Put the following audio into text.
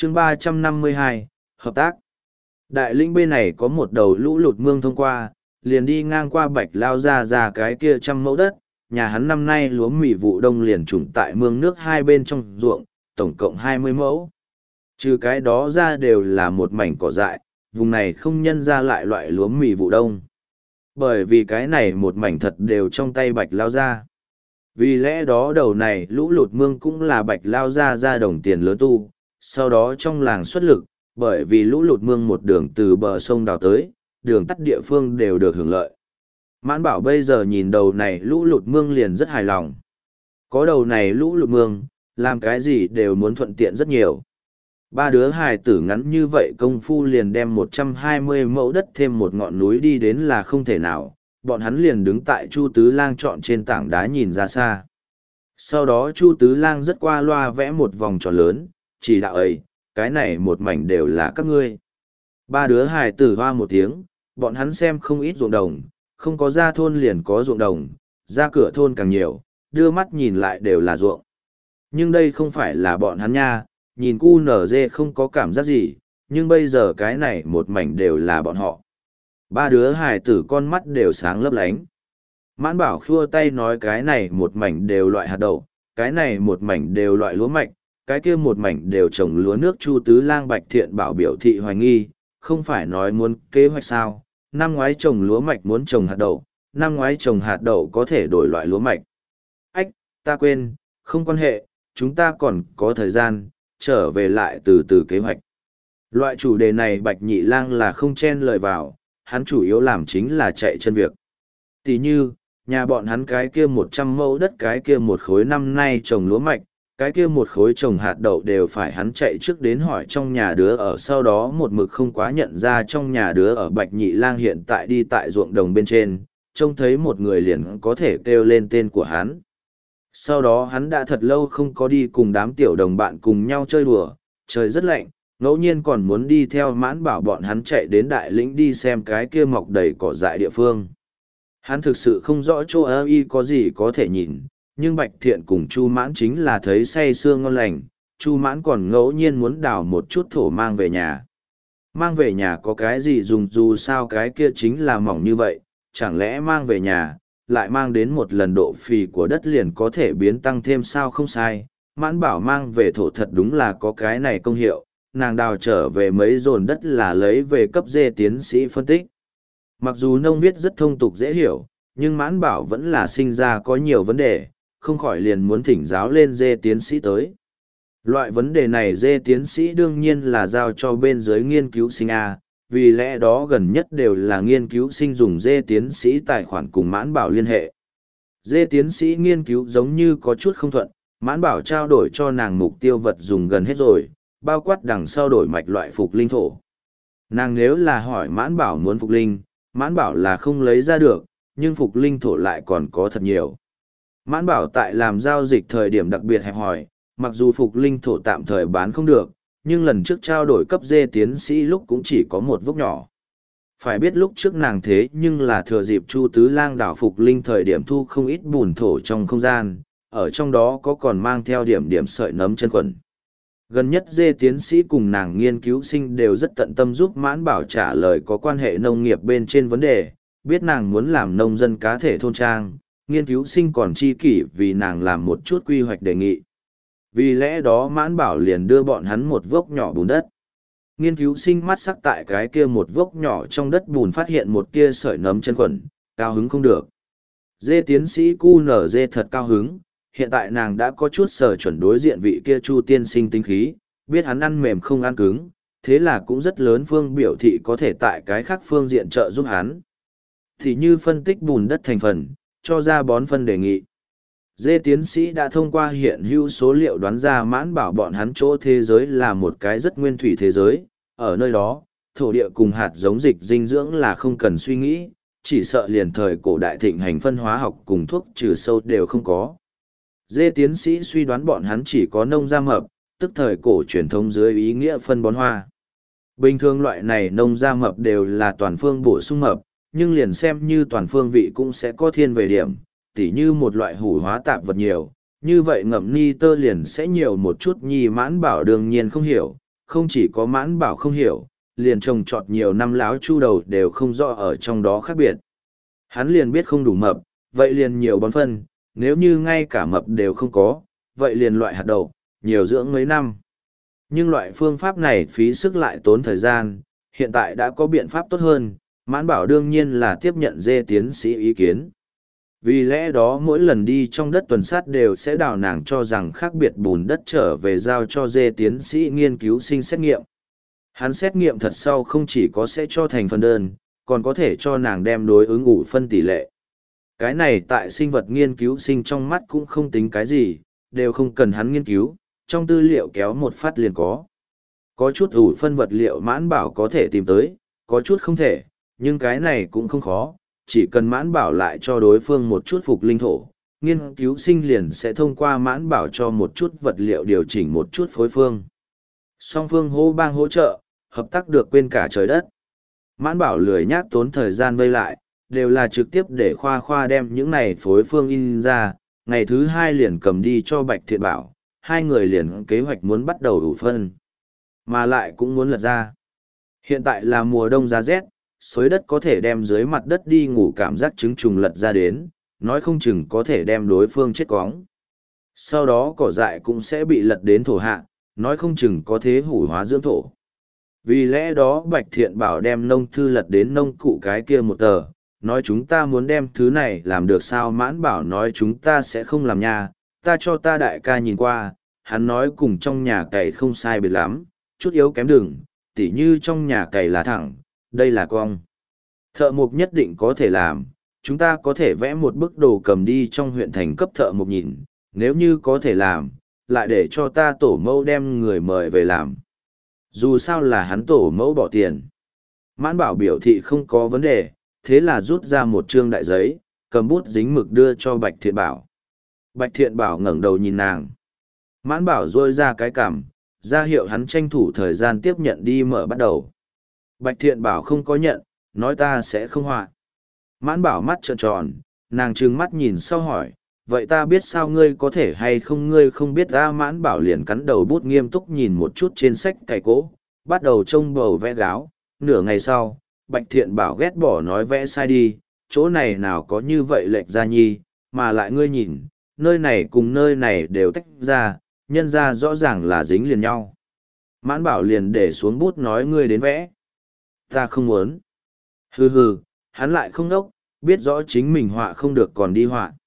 chương 352, hợp tác. Đại lĩnh bên này có một đầu lũ lụt mương thông qua, liền đi ngang qua Bạch Lao ra cái kia 100 mẫu đất, nhà hắn năm nay lúa mì vụ đông liền trùng tại mương nước hai bên trong ruộng, tổng cộng 20 mẫu. Trừ cái đó ra đều là một mảnh cỏ dại, vùng này không nhân ra lại loại lúa mì vụ đông. Bởi vì cái này một mảnh thật đều trong tay Bạch Lao ra. Vì lẽ đó đầu này lũ lụt mương cũng là Bạch Lao ra đồng tiền lớn tu, sau đó trong làng xuất lực, bởi vì lũ lụt mương một đường từ bờ sông đào tới, đường tắt địa phương đều được hưởng lợi. Mãn Bảo bây giờ nhìn đầu này lũ lụt mương liền rất hài lòng. Có đầu này lũ lụt mương, làm cái gì đều muốn thuận tiện rất nhiều. Ba đứa hài tử ngắn như vậy công phu liền đem 120 mẫu đất thêm một ngọn núi đi đến là không thể nào, bọn hắn liền đứng tại Chu Tứ Lang trọn trên tảng đá nhìn ra xa. Sau đó Chu Tứ Lang rất qua loa vẽ một vòng tròn lớn, chỉ đạo ấy, cái này một mảnh đều là các ngươi. Ba đứa hài tử hoa một tiếng, bọn hắn xem không ít ruộng đồng, không có ra thôn liền có ruộng đồng, ra cửa thôn càng nhiều, đưa mắt nhìn lại đều là ruộng. Nhưng đây không phải là bọn hắn nha, nhìn cu nở dê không có cảm giác gì, nhưng bây giờ cái này một mảnh đều là bọn họ. Ba đứa hài tử con mắt đều sáng lấp lánh. Mãn Bảo khua tay nói cái này một mảnh đều loại hạt đậu, cái này một mảnh đều loại lúa mạch, cái kia một mảnh đều trồng lúa nước. Chu Tứ Lang Bạch Thiện Bảo biểu thị hoài nghi, không phải nói muốn kế hoạch sao, năm ngoái trồng lúa mạch muốn trồng hạt đậu, năm ngoái trồng hạt đậu có thể đổi loại lúa mạch. Ách, ta quên, không quan hệ, chúng ta còn có thời gian, trở về lại từ từ kế hoạch. Loại chủ đề này Bạch Nhị Lang là không chen lời vào, hắn chủ yếu làm chính là chạy chân việc. Tỷ như, nhà bọn hắn cái kia 100 mẫu đất cái kia một khối năm nay trồng lúa mạch, cái kia một khối trồng hạt đậu đều phải hắn chạy trước đến hỏi trong nhà đứa ở, sau đó một mực không quá nhận ra trong nhà đứa ở. Bạch Nhị Lang hiện tại đi tại ruộng đồng bên trên, trông thấy một người liền có thể kêu lên tên của hắn. Sau đó hắn đã thật lâu không có đi cùng đám tiểu đồng bạn cùng nhau chơi đùa, trời rất lạnh, ngẫu nhiên còn muốn đi theo Mãn Bảo bọn hắn chạy đến đại lĩnh đi xem cái kia mọc đầy cỏ dại địa phương. Hắn thực sự không rõ chỗ ơ y có gì có thể nhìn, nhưng Bạch Thiện cùng Chu Mãn chính là thấy say sưa ngon lành. Chu Mãn còn ngẫu nhiên muốn đào một chút thổ mang về nhà. Mang về nhà có cái gì dùng, dù sao cái kia chính là mỏng như vậy, chẳng lẽ mang về nhà, lại mang đến một lần độ phì của đất liền có thể biến tăng thêm sao? Không sai, Mãn Bảo mang về thổ thật đúng là có cái này công hiệu, nàng đào trở về mấy dồn đất là lấy về cấp dê tiến sĩ phân tích. Mặc dù nông viết rất thông tục dễ hiểu, nhưng Mãn Bảo vẫn là sinh ra có nhiều vấn đề, không khỏi liền muốn thỉnh giáo lên dê tiến sĩ tới. Loại vấn đề này dê tiến sĩ đương nhiên là giao cho bên dưới nghiên cứu sinh A, vì lẽ đó gần nhất đều là nghiên cứu sinh dùng dê tiến sĩ tài khoản cùng Mãn Bảo liên hệ. Dê tiến sĩ nghiên cứu giống như có chút không thuận, Mãn Bảo trao đổi cho nàng mục tiêu vật dùng gần hết rồi, bao quát đằng sau đổi mạch loại phục linh thổ. Nàng nếu là hỏi Mãn Bảo muốn phục linh, Mãn Bảo là không lấy ra được, nhưng phục linh thổ lại còn có thật nhiều. Mãn Bảo tại làm giao dịch thời điểm đặc biệt hẹp hòi, mặc dù phục linh thổ tạm thời bán không được, nhưng lần trước trao đổi cấp dê tiến sĩ lúc cũng chỉ có một vốc nhỏ. Phải biết lúc trước nàng thế nhưng là thừa dịp Chu Tứ Lang đảo phục linh thời điểm thu không ít bùn thổ trong không gian, ở trong đó có còn mang theo điểm điểm sợi nấm chân quần. Gần nhất dê tiến sĩ cùng nàng nghiên cứu sinh đều rất tận tâm giúp Mãn Bảo trả lời có quan hệ nông nghiệp bên trên vấn đề, biết nàng muốn làm nông dân cá thể thôn trang, nghiên cứu sinh còn chi kỷ vì nàng làm một chút quy hoạch đề nghị. Vì lẽ đó Mãn Bảo liền đưa bọn hắn một vốc nhỏ bùn đất. Nghiên cứu sinh mắt sắc tại cái kia một vốc nhỏ trong đất bùn phát hiện một kia sợi nấm chân quần, cao hứng không được. Dê tiến sĩ cu nở dê thật cao hứng, hiện tại nàng đã có chút sở chuẩn đối diện vị kia Chu tiên sinh tinh khí, biết hắn ăn mềm không ăn cứng, thế là cũng rất lớn phương biểu thị có thể tại cái khác phương diện trợ giúp hắn. Thì như phân tích bùn đất thành phần, cho ra bón phân đề nghị. Dê tiến sĩ đã thông qua hiện hữu số liệu đoán ra Mãn Bảo bọn hắn chỗ thế giới là một cái rất nguyên thủy thế giới, ở nơi đó, thổ địa cùng hạt giống dịch dinh dưỡng là không cần suy nghĩ, chỉ sợ liền thời cổ đại thịnh hành phân hóa học cùng thuốc trừ sâu đều không có. Dê tiến sĩ suy đoán bọn hắn chỉ có nông gia mập, tức thời cổ truyền thống dưới ý nghĩa phân bón hoa. Bình thường loại này nông gia mập đều là toàn phương bổ sung mập, nhưng liền xem như toàn phương vị cũng sẽ có thiên về điểm, tỉ như một loại hủ hóa tạp vật nhiều, như vậy ngậm ni tơ liền sẽ nhiều một chút. Nhi Mãn Bảo đương nhiên không hiểu, không chỉ có Mãn Bảo không hiểu, liền trồng trọt nhiều năm láo chu đầu đều không rõ ở trong đó khác biệt. Hắn liền biết không đủ mập, vậy liền nhiều bón phân, nếu như ngay cả mập đều không có, vậy liền loại hạt đậu, nhiều dưỡng mấy năm. Nhưng loại phương pháp này phí sức lại tốn thời gian, hiện tại đã có biện pháp tốt hơn, Mãn Bảo đương nhiên là tiếp nhận Dê tiến sĩ ý kiến. Vì lẽ đó mỗi lần đi trong đất tuần sát đều sẽ đào nàng cho rằng khác biệt bùn đất trở về giao cho Dê tiến sĩ nghiên cứu sinh xét nghiệm. Hắn xét nghiệm thật sau không chỉ có sẽ cho thành phần đơn, còn có thể cho nàng đem đối ứng ủ phân tỷ lệ. Cái này tại sinh vật nghiên cứu sinh trong mắt cũng không tính cái gì, đều không cần hắn nghiên cứu, trong tư liệu kéo một phát liền có. Có chút ủ phân vật liệu Mãn Bảo có thể tìm tới, có chút không thể, nhưng cái này cũng không khó, chỉ cần Mãn Bảo lại cho đối phương một chút phục linh thổ, nghiên cứu sinh liền sẽ thông qua Mãn Bảo cho một chút vật liệu điều chỉnh một chút phối phương. Song phương hô bang hỗ trợ, hợp tác được quên cả trời đất. Mãn Bảo lười nhác tốn thời gian vây lại, đều là trực tiếp để khoa khoa đem những này phối phương in ra, ngày thứ hai liền cầm đi cho Bạch Thiện Bảo, hai người liền kế hoạch muốn bắt đầu ủ phân, mà lại cũng muốn lật ra. Hiện tại là mùa đông giá rét, xới đất có thể đem dưới mặt đất đi ngủ cảm giác trứng trùng lật ra đến, nói không chừng có thể đem đối phương chết cóng. Sau đó cỏ dại cũng sẽ bị lật đến thổ hạ, nói không chừng có thế hủ hóa dưỡng thổ. Vì lẽ đó Bạch Thiện Bảo đem nông thư lật đến nông cụ cái kia một tờ, nói chúng ta muốn đem thứ này làm được sao. Mãn Bảo nói chúng ta sẽ không làm nha, ta cho ta đại ca nhìn qua, hắn nói cùng trong nhà cày không sai biệt lắm, chút yếu kém đừng, tỉ như trong nhà cày là thẳng, đây là cong. Thợ mộc nhất định có thể làm, chúng ta có thể vẽ một bức đồ cầm đi trong huyện thành cấp thợ mộc nhìn, nếu như có thể làm, lại để cho ta tổ mẫu đem người mời về làm. Dù sao là hắn tổ mẫu bỏ tiền. Mãn Bảo biểu thị không có vấn đề, thế là rút ra một trương đại giấy, cầm bút dính mực đưa cho Bạch Thiện Bảo. Bạch Thiện Bảo ngẩng đầu nhìn nàng. Mãn Bảo rôi ra cái cằm, ra hiệu hắn tranh thủ thời gian tiếp nhận đi mở bắt đầu. Bạch Thiện Bảo không có nhận, nói ta sẽ không họa. Mãn Bảo mắt trợn tròn, nàng trừng mắt nhìn sau hỏi, vậy ta biết sao ngươi có thể hay không, ngươi không biết ra. Mãn Bảo liền cắn đầu bút nghiêm túc nhìn một chút trên sách cày cỗ, bắt đầu trông bầu vẽ gáo. Nửa ngày sau, Bạch Thiện Bảo ghét bỏ nói vẽ sai đi, chỗ này nào có như vậy lệch ra nhi, mà lại ngươi nhìn, nơi này cùng nơi này đều tách ra, nhân ra rõ ràng là dính liền nhau. Mãn Bảo liền để xuống bút nói ngươi đến vẽ. Ta không muốn. Hừ hừ, hắn lại không đốc, biết rõ chính mình họa không được còn đi họa.